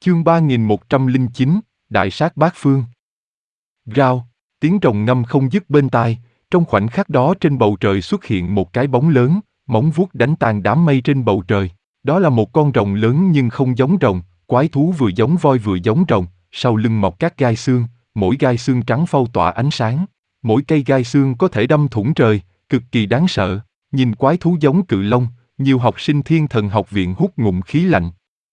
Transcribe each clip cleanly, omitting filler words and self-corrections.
Chương 3109, Đại sát bát phương. Rao, tiếng rồng ngâm không dứt bên tai, trong khoảnh khắc đó trên bầu trời xuất hiện một cái bóng lớn, móng vuốt đánh tan đám mây trên bầu trời. Đó là một con rồng lớn nhưng không giống rồng, quái thú vừa giống voi vừa giống rồng, sau lưng mọc các gai xương, mỗi gai xương trắng phau tỏa ánh sáng. Mỗi cây gai xương có thể đâm thủng trời, cực kỳ đáng sợ. Nhìn quái thú giống cự long, nhiều học sinh Thiên Thần Học viện hút ngụm khí lạnh.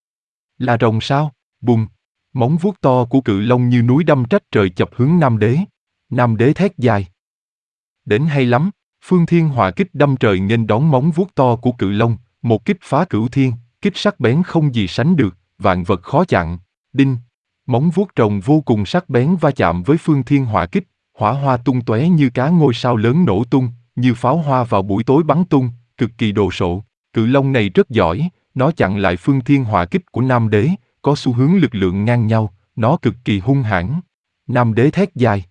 Là rồng sao? Bùng! Móng vuốt to của cự long như núi đâm trách trời chập hướng Nam Đế. Nam Đế thét dài. Đến hay lắm! Phương Thiên Hỏa Kích đâm trời nghênh đón móng vuốt to của cự long, một kích phá cửu thiên, kích sắc bén không gì sánh được, vạn vật khó chặn. Đinh! Móng vuốt rồng vô cùng sắc bén va chạm với Phương Thiên Hỏa Kích, hỏa hoa tung tóe như cá ngôi sao lớn nổ tung, như pháo hoa vào buổi tối bắn tung, cực kỳ đồ sộ. Cự long này rất giỏi, nó chặn lại Phương Thiên Hỏa Kích của Nam Đế, có xu hướng lực lượng ngang nhau, nó cực kỳ hung hãn. Nam Đế thét dài.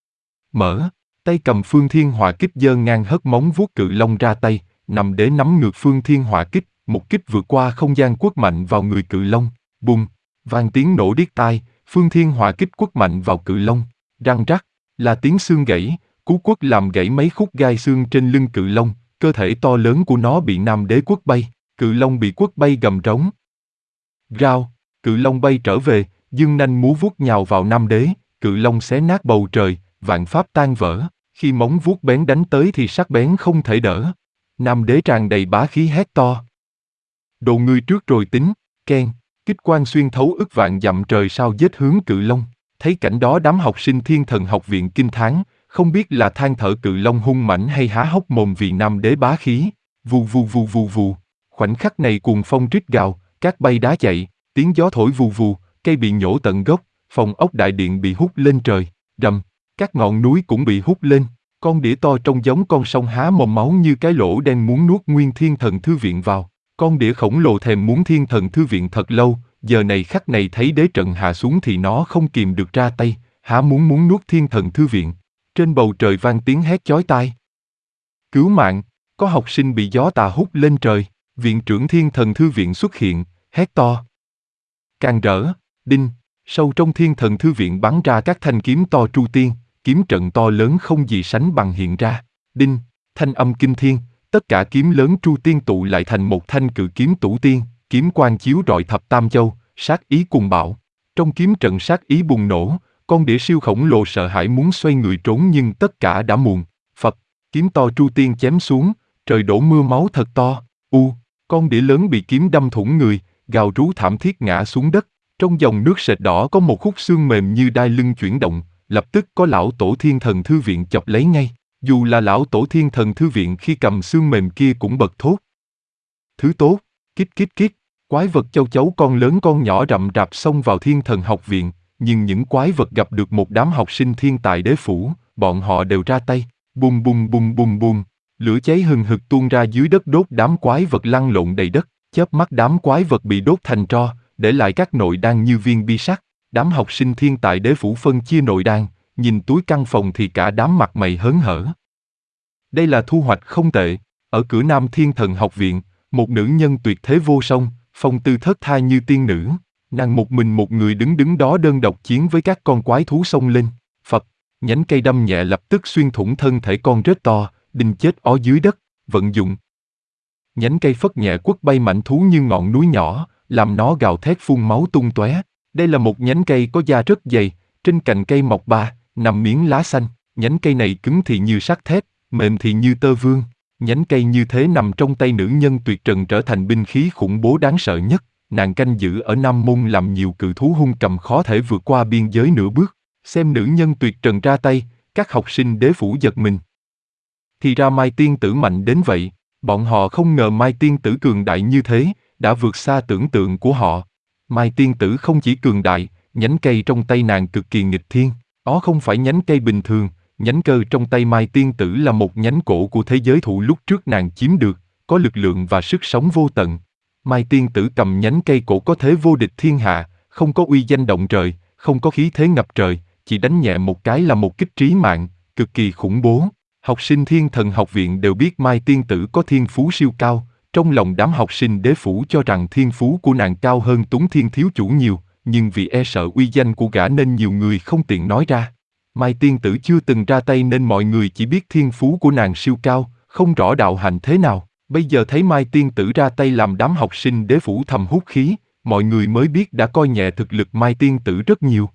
Mở, tay cầm Phương Thiên Hỏa Kích giơ ngang hất móng vuốt cự long ra tay, Nam Đế nắm ngược Phương Thiên Hỏa Kích, một kích vượt qua không gian quất mạnh vào người cự long, bùng, vang tiếng nổ điếc tai, Phương Thiên Hỏa Kích quất mạnh vào cự long, răng rắc, là tiếng xương gãy, cú quất làm gãy mấy khúc gai xương trên lưng cự long, cơ thể to lớn của nó bị Nam Đế quất bay, cự long bị quất bay gầm trống. Rao, cự long bay trở về, dương nanh múa vuốt nhào vào Nam Đế, cự long xé nát bầu trời, vạn pháp tan vỡ, khi móng vuốt bén đánh tới thì sắc bén không thể đỡ. Nam Đế tràn đầy bá khí hét to. Đồ ngươi trước rồi tính, keng, kích quang xuyên thấu ức vạn dặm trời sao giết hướng cự long. Thấy cảnh đó đám học sinh Thiên Thần Học viện kinh thán, không biết là than thở cự long hung mãnh hay há hốc mồm vì Nam Đế bá khí. Vù vù vù vù vù, khoảnh khắc này cuồng phong rít gào, cát bay đá chạy, tiếng gió thổi vù vù, cây bị nhổ tận gốc, phòng ốc đại điện bị hút lên trời, rầm, các ngọn núi cũng bị hút lên. Con đĩa to trông giống con sông há mồm máu như cái lỗ đen muốn nuốt nguyên Thiên Thần Thư viện vào. Con đĩa khổng lồ thèm muốn Thiên Thần Thư viện thật lâu, giờ này khắc này thấy đế trận hạ xuống thì nó không kìm được ra tay, há muốn nuốt Thiên Thần Thư viện. Trên bầu trời vang tiếng hét chói tai. Cứu mạng, có học sinh bị gió tà hút lên trời, viện trưởng Thiên Thần Thư viện xuất hiện, hét to. Càng rỡ, đinh, sâu trong Thiên Thần Thư viện bắn ra các thanh kiếm to tru tiên, kiếm trận to lớn không gì sánh bằng hiện ra. Đinh, thanh âm kinh thiên, tất cả kiếm lớn tru tiên tụ lại thành một thanh cự kiếm tủ tiên, kiếm quang chiếu rọi thập tam châu, sát ý cuồng bạo. Trong kiếm trận sát ý bùng nổ, con đĩa siêu khổng lồ sợ hãi muốn xoay người trốn nhưng tất cả đã muộn. Phập, kiếm to tru tiên chém xuống, trời đổ mưa máu thật to. Con đĩa lớn bị kiếm đâm thủng người, gào rú thảm thiết ngã xuống đất. Trong dòng nước sệt đỏ có một khúc xương mềm như đai lưng chuyển động, lập tức có lão tổ Thiên Thần Thư viện chọc lấy ngay. Dù là lão tổ Thiên Thần Thư viện khi cầm xương mềm kia cũng bật thốt. Thứ tốt, kít kít kít, quái vật châu chấu con lớn con nhỏ rậm rạp xông vào Thiên Thần Học viện, nhưng những quái vật gặp được một đám học sinh thiên tài đế phủ, bọn họ đều ra tay, bùm bùm bùm bùm bùm, lửa cháy hừng hực tuôn ra dưới đất đốt đám quái vật lăn lộn đầy đất, chớp mắt đám quái vật bị đốt thành tro, để lại các nội đan như viên bi sắt. Đám học sinh thiên tài đế phủ phân chia nội đan, nhìn túi căn phòng thì cả đám mặt mày hớn hở. Đây là thu hoạch không tệ. Ở cửa Nam Thiên Thần Học viện, một nữ nhân tuyệt thế vô song, phong tư thất tha như tiên nữ. Nàng một mình một người đứng đó đơn độc chiến với các con quái thú xông lên. Phập, nhánh cây đâm nhẹ lập tức xuyên thủng thân thể con rết to, đinh chết ó dưới đất, vận dụng. Nhánh cây phất nhẹ quất bay mảnh thú như ngọn núi nhỏ, làm nó gào thét phun máu tung tóe. Đây là một nhánh cây có da rất dày, trên cành cây mọc 3-5 miếng lá xanh, nhánh cây này cứng thì như sắt thép, mềm thì như tơ vương. Nhánh cây như thế nằm trong tay nữ nhân tuyệt trần trở thành binh khí khủng bố đáng sợ nhất. Nàng canh giữ ở Nam Môn làm nhiều cự thú hung cầm khó thể vượt qua biên giới nửa bước. Xem nữ nhân tuyệt trần ra tay, các học sinh đế phủ giật mình. Thì ra Mai Tiên Tử mạnh đến vậy, bọn họ không ngờ Mai Tiên Tử cường đại như thế, đã vượt xa tưởng tượng của họ. Mai Tiên Tử không chỉ cường đại, nhánh cây trong tay nàng cực kỳ nghịch thiên. Đó không phải nhánh cây bình thường, nhánh cây trong tay Mai Tiên Tử là một nhánh cổ của thế giới thụ lúc trước nàng chiếm được, có lực lượng và sức sống vô tận. Mai Tiên Tử cầm nhánh cây cổ có thế vô địch thiên hạ, không có uy danh động trời, không có khí thế ngập trời, chỉ đánh nhẹ một cái là một kích trí mạng, cực kỳ khủng bố. Học sinh Thiên Thần Học viện đều biết Mai Tiên Tử có thiên phú siêu cao, trong lòng đám học sinh đế phủ cho rằng thiên phú của nàng cao hơn Tuấn Thiên thiếu chủ nhiều, nhưng vì e sợ uy danh của gã nên nhiều người không tiện nói ra. Mai tiên tử chưa từng ra tay nên mọi người chỉ biết thiên phú của nàng siêu cao, không rõ đạo hạnh thế nào. Bây giờ thấy Mai tiên tử ra tay làm đám học sinh đế phủ thầm hút khí, mọi người mới biết đã coi nhẹ thực lực Mai tiên tử rất nhiều.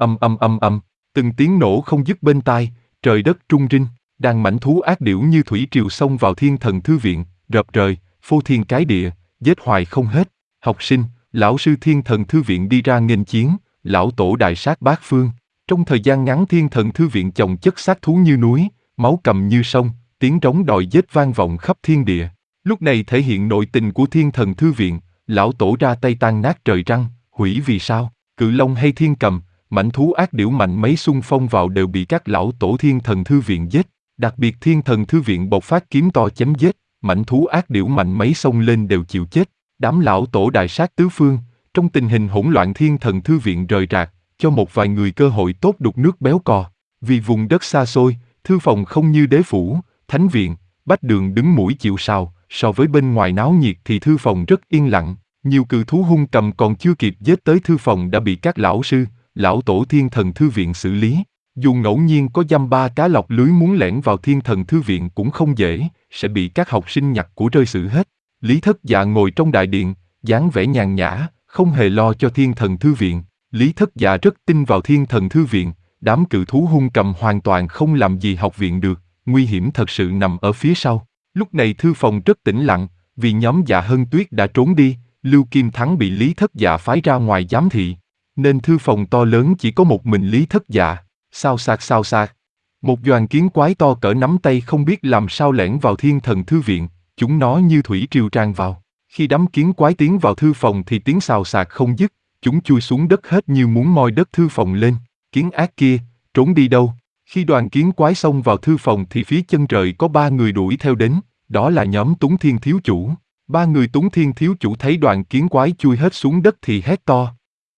Từng tiếng nổ không dứt bên tai, trời đất rung rinh, đàn mãnh thú ác điểu như thủy triều xông vào Thiên Thần Thư viện, rợp rời, phô thiên cái địa, giết hoài không hết. Học sinh, lão sư Thiên Thần Thư viện đi ra nghênh chiến, lão tổ đại sát bát phương. Trong thời gian ngắn Thiên Thần Thư viện chồng chất sát thú như núi, máu cầm như sông, tiếng trống đòi giết vang vọng khắp thiên địa. Lúc này thể hiện nội tình của Thiên Thần Thư viện, lão tổ ra tay tan nát trời răng, hủy vì sao, cự long hay thiên cầm, mãnh thú ác điểu mạnh mấy xung phong vào đều bị các lão tổ Thiên Thần Thư viện giết. Đặc biệt Thiên Thần Thư viện bộc phát kiếm to chém giết, mãnh thú ác điểu mạnh mấy xông lên đều chịu chết. Đám lão tổ đại sát tứ phương, trong tình hình hỗn loạn Thiên Thần Thư viện rời rạc, cho một vài người cơ hội tốt đục nước béo cò. Vì vùng đất xa xôi, thư phòng không như đế phủ, thánh viện, bách đường đứng mũi chịu sào, so với bên ngoài náo nhiệt thì thư phòng rất yên lặng. Nhiều cự thú hung cầm còn chưa kịp giết tới thư phòng đã bị các lão sư, lão tổ Thiên Thần Thư viện xử lý. Dù ngẫu nhiên có dăm ba cá lọc lưới muốn lẻn vào Thiên Thần Thư viện cũng không dễ, sẽ bị các học sinh nhặt của rơi xử hết. Lý Thất Dạ ngồi trong đại điện, dáng vẻ nhàn nhã, không hề lo cho Thiên Thần Thư viện. Lý Thất Dạ rất tin vào Thiên Thần Thư viện, đám cự thú hung cầm hoàn toàn không làm gì học viện được, nguy hiểm thật sự nằm ở phía sau. Lúc này thư phòng rất tĩnh lặng, vì nhóm Dạ Hân Tuyết đã trốn đi, Lưu Kim Thắng bị Lý Thất Dạ phái ra ngoài giám thị, nên thư phòng to lớn chỉ có một mình Lý Thất Dạ. Sao xạc. Một doàn kiến quái to cỡ nắm tay không biết làm sao lẻn vào Thiên Thần Thư viện, chúng nó như thủy triều tràn vào. Khi đám kiến quái tiến vào thư phòng thì tiếng xào xạc không dứt, chúng chui xuống đất hết như muốn moi đất thư phòng lên. Kiến ác kia, trốn đi đâu? Khi đoàn kiến quái xông vào thư phòng thì phía chân trời có 3 người đuổi theo đến, đó là nhóm Túng Thiên thiếu chủ. 3 người Túng Thiên thiếu chủ thấy đoàn kiến quái chui hết xuống đất thì hét to.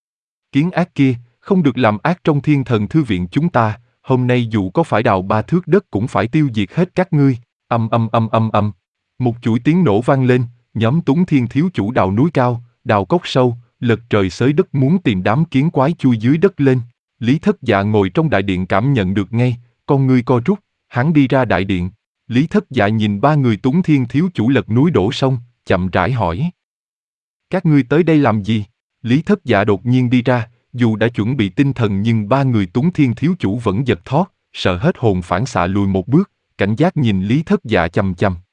Kiến ác kia, không được làm ác trong Thiên Thần Thư viện chúng ta, hôm nay dù có phải đào 3 thước đất cũng phải tiêu diệt hết các ngươi. Một chuỗi tiếng nổ vang lên, nhóm Túng Thiên thiếu chủ đào núi cao, đào cốc sâu, lật trời xới đất muốn tìm đám kiến quái chui dưới đất lên. Lý Thất Dạ ngồi trong đại điện cảm nhận được ngay, con ngươi co rút, hắn đi ra đại điện. Lý Thất Dạ nhìn 3 người Túng Thiên thiếu chủ lật núi đổ sông, chậm rãi hỏi. Các ngươi tới đây làm gì? Lý Thất Dạ đột nhiên đi ra, dù đã chuẩn bị tinh thần nhưng 3 người Túng Thiên thiếu chủ vẫn giật thót, sợ hết hồn phản xạ lùi một bước, cảnh giác nhìn Lý Thất Dạ chằm chằm.